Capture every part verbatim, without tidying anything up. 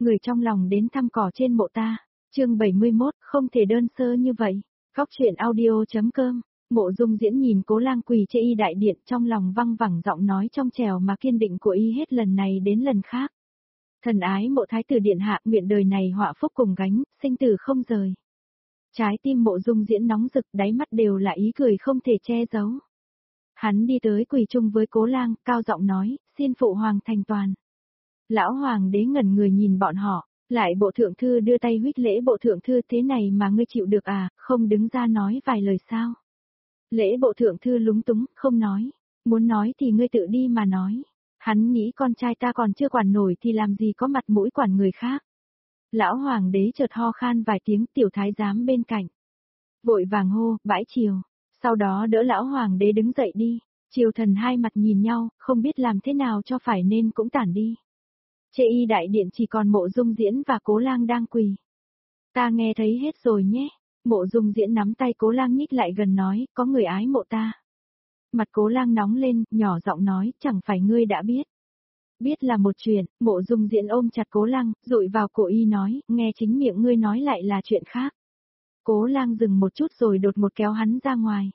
người trong lòng đến thăm cỏ trên mộ ta. Chương bảy mươi mốt, không thể đơn sơ như vậy. Góc truyện audio.com. Mộ Dung Diễn nhìn Cố Lang quỳ trên y đại điện, trong lòng văng vẳng giọng nói trong trẻo mà kiên định của y hết lần này đến lần khác. Thần ái Mộ Thái tử điện hạ, nguyện đời này họa phúc cùng gánh, sinh tử không rời. Trái tim Mộ Dung Diễn nóng rực, đáy mắt đều là ý cười không thể che giấu. Hắn đi tới quỳ chung với Cố Lang, cao giọng nói, xin phụ hoàng thành toàn. Lão hoàng đế ngẩn người nhìn bọn họ, lại bộ thượng thư đưa tay huýt lễ. Bộ thượng thư, thế này mà ngươi chịu được à, không đứng ra nói vài lời sao? Lễ bộ thượng thư lúng túng, không nói. Muốn nói thì ngươi tự đi mà nói. Hắn nghĩ con trai ta còn chưa quản nổi thì làm gì có mặt mũi quản người khác. Lão hoàng đế chợt ho khan vài tiếng, tiểu thái giám bên cạnh vội vàng hô, bãi triều. Sau đó đỡ lão hoàng đế đứng dậy đi. Triều thần hai mặt nhìn nhau, không biết làm thế nào cho phải nên cũng tản đi. Trên y đại điện chỉ còn Mộ Dung Diễn và Cố Lang đang quỳ. Ta nghe thấy hết rồi nhé. Mộ Dung Diễn nắm tay Cố Lang nhích lại gần nói, có người ái mộ ta. Mặt Cố Lang nóng lên, nhỏ giọng nói, chẳng phải ngươi đã biết. Biết là một chuyện. Mộ Dung Diễn ôm chặt Cố Lang, dụi vào cổ y nói, nghe chính miệng ngươi nói lại là chuyện khác. Cố Lang dừng một chút rồi đột ngột kéo hắn ra ngoài.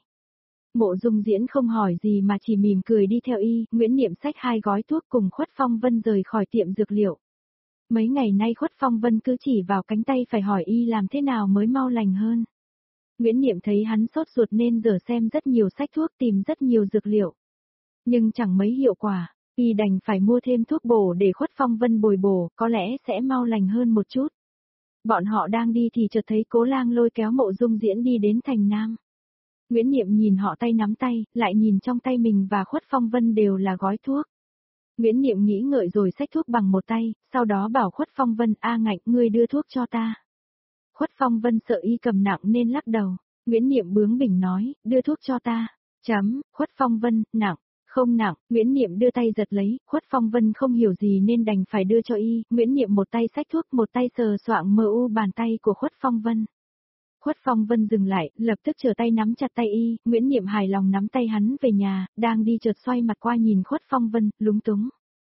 Mộ Dung Diễn không hỏi gì mà chỉ mỉm cười đi theo y. Nguyễn Niệm xách hai gói thuốc cùng Khuất Phong Vân rời khỏi tiệm dược liệu. Mấy ngày nay Khuất Phong Vân cứ chỉ vào cánh tay phải hỏi y làm thế nào mới mau lành hơn. Nguyễn Niệm thấy hắn sốt ruột nên giờ xem rất nhiều sách thuốc, tìm rất nhiều dược liệu. Nhưng chẳng mấy hiệu quả, y đành phải mua thêm thuốc bổ để Khuất Phong Vân bồi bổ, có lẽ sẽ mau lành hơn một chút. Bọn họ đang đi thì chợt thấy Cố Lang lôi kéo Mộ Dung Diễn đi đến thành Nam. Nguyễn Niệm nhìn họ tay nắm tay, lại nhìn trong tay mình và Khuất Phong Vân đều là gói thuốc. Nguyễn Niệm nghĩ ngợi rồi xách thuốc bằng một tay, sau đó bảo Khuất Phong Vân, a Ngạnh, ngươi đưa thuốc cho ta. Khuất Phong Vân sợ y cầm nặng nên lắc đầu. Nguyễn Niệm bướng bỉnh nói, đưa thuốc cho ta. Chấm, Khuất Phong Vân, nặng, không nặng. Nguyễn Niệm đưa tay giật lấy, Khuất Phong Vân không hiểu gì nên đành phải đưa cho y. Nguyễn Niệm một tay xách thuốc, một tay sờ soạng mờ u bàn tay của Khuất Phong Vân. Khuất Phong Vân dừng lại, lập tức trở tay nắm chặt tay y. Nguyễn Niệm hài lòng nắm tay hắn về nhà, đang đi chợt xoay mặt qua nhìn Khuất Phong Vân, lúng túng.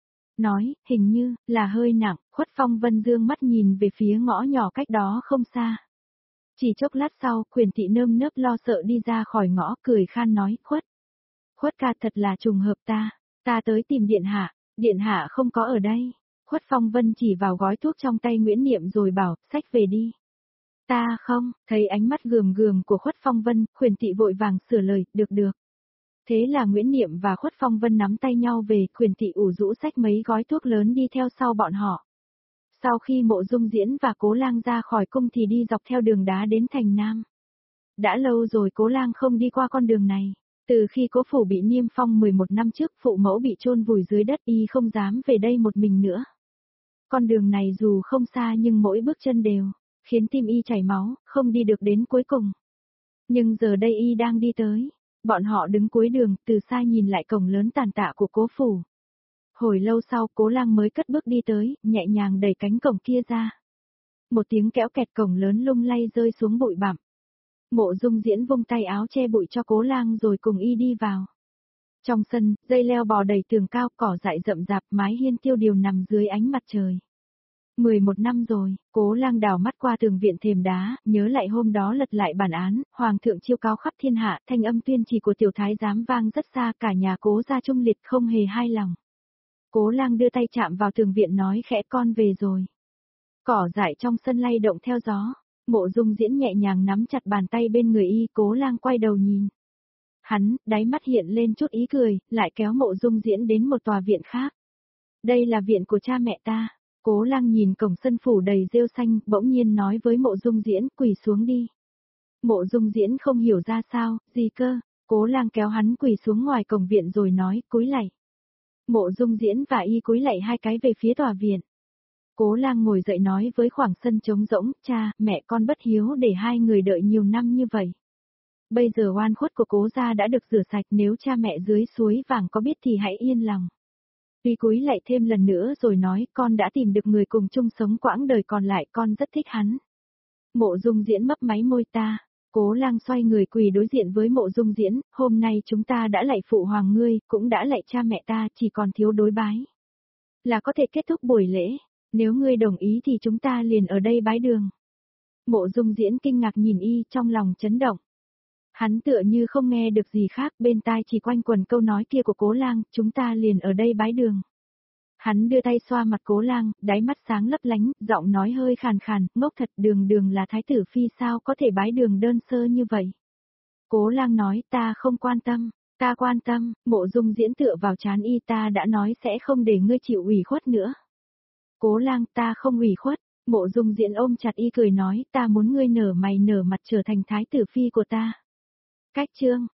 Nói, hình như, là hơi nặng. Khuất Phong Vân dương mắt nhìn về phía ngõ nhỏ cách đó không xa. Chỉ chốc lát sau, Quyền thị nơm nớp lo sợ đi ra khỏi ngõ, cười khan nói, Khuất. Khuất ca, thật là trùng hợp ta. Ta tới tìm điện hạ, điện hạ không có ở đây. Khuất Phong Vân chỉ vào gói thuốc trong tay Nguyễn Niệm rồi bảo, xách về đi. Ta không, thấy ánh mắt gườm gườm của Khuất Phong Vân, Quyền thị vội vàng sửa lời, được được. Thế là Nguyễn Niệm và Khuất Phong Vân nắm tay nhau về, Quyền thị ủ rũ xách mấy gói thuốc lớn đi theo sau bọn họ. Sau khi Mộ Dung Diễn và Cố Lang ra khỏi cung thì đi dọc theo đường đá đến thành Nam. Đã lâu rồi Cố Lang không đi qua con đường này. Từ khi Cố phủ bị niêm phong mười một năm trước, phụ mẫu bị chôn vùi dưới đất, y không dám về đây một mình nữa. Con đường này dù không xa nhưng mỗi bước chân đều khiến tim y chảy máu, không đi được đến cuối cùng. Nhưng giờ đây y đang đi tới. Bọn họ đứng cuối đường, từ xa nhìn lại cổng lớn tàn tạ của Cố phủ. Hồi lâu sau, Cố Lang mới cất bước đi tới, nhẹ nhàng đẩy cánh cổng kia ra. Một tiếng kéo kẹt, cổng lớn lung lay rơi xuống bụi bặm. Mộ Dung Diễn vung tay áo che bụi cho Cố Lang rồi cùng y đi vào. Trong sân, dây leo bò đầy tường cao, cỏ dại rậm rạp, mái hiên tiêu điều nằm dưới ánh mặt trời. Mười một năm rồi, Cố Lang đảo mắt qua tường viện thềm đá, nhớ lại hôm đó lật lại bản án, hoàng thượng chiêu cáo khắp thiên hạ, thanh âm tuyên chỉ của tiểu thái giám vang rất xa, cả nhà Cố gia trung liệt không hề hai lòng. Cố Lang đưa tay chạm vào tường viện nói khẽ, con về rồi. Cỏ dại trong sân lay động theo gió. Mộ Dung Diễn nhẹ nhàng nắm chặt bàn tay bên người y. Cố Lang quay đầu nhìn. Hắn, đáy mắt hiện lên chút ý cười, lại kéo Mộ Dung Diễn đến một tòa viện khác. Đây là viện của cha mẹ ta. Cố Lang nhìn cổng sân phủ đầy rêu xanh, bỗng nhiên nói với Mộ Dung Diễn, quỳ xuống đi. Mộ Dung Diễn không hiểu ra sao, gì cơ. Cố Lang kéo hắn quỳ xuống ngoài cổng viện rồi nói, cúi lạy. Mộ Dung Diễn và y cúi lạy hai cái về phía tòa viện. Cố Lang ngồi dậy nói với khoảng sân trống rỗng, cha, mẹ con bất hiếu để hai người đợi nhiều năm như vậy. Bây giờ oan khuất của Cố gia đã được rửa sạch, nếu cha mẹ dưới suối vàng có biết thì hãy yên lòng. Y cúi lạy thêm lần nữa rồi nói, con đã tìm được người cùng chung sống quãng đời còn lại, con rất thích hắn. Mộ Dung Diễn mấp máy môi, ta. Cố Lang xoay người quỳ đối diện với Mộ Dung Diễn, hôm nay chúng ta đã lạy phụ hoàng ngươi, cũng đã lạy cha mẹ ta, chỉ còn thiếu đối bái. Là có thể kết thúc buổi lễ. Nếu ngươi đồng ý thì chúng ta liền ở đây bái đường. Mộ Dung Diễn kinh ngạc nhìn y, trong lòng chấn động. Hắn tựa như không nghe được gì khác, bên tai chỉ quanh quẩn câu nói kia của Cố Lang, chúng ta liền ở đây bái đường. Hắn đưa tay xoa mặt Cố Lang, đáy mắt sáng lấp lánh, giọng nói hơi khàn khàn, ngốc thật, Đường Đường là thái tử phi sao có thể bái đường đơn sơ như vậy. Cố Lang nói, ta không quan tâm, ta quan tâm. Mộ Dung Diễn tựa vào trán y, ta đã nói sẽ không để ngươi chịu ủy khuất nữa. Cố Lang, ta không ủy khuất. Mộ Dung Diễn ôm chặt y cười nói, ta muốn ngươi nở mày nở mặt trở thành thái tử phi của ta. Cách chương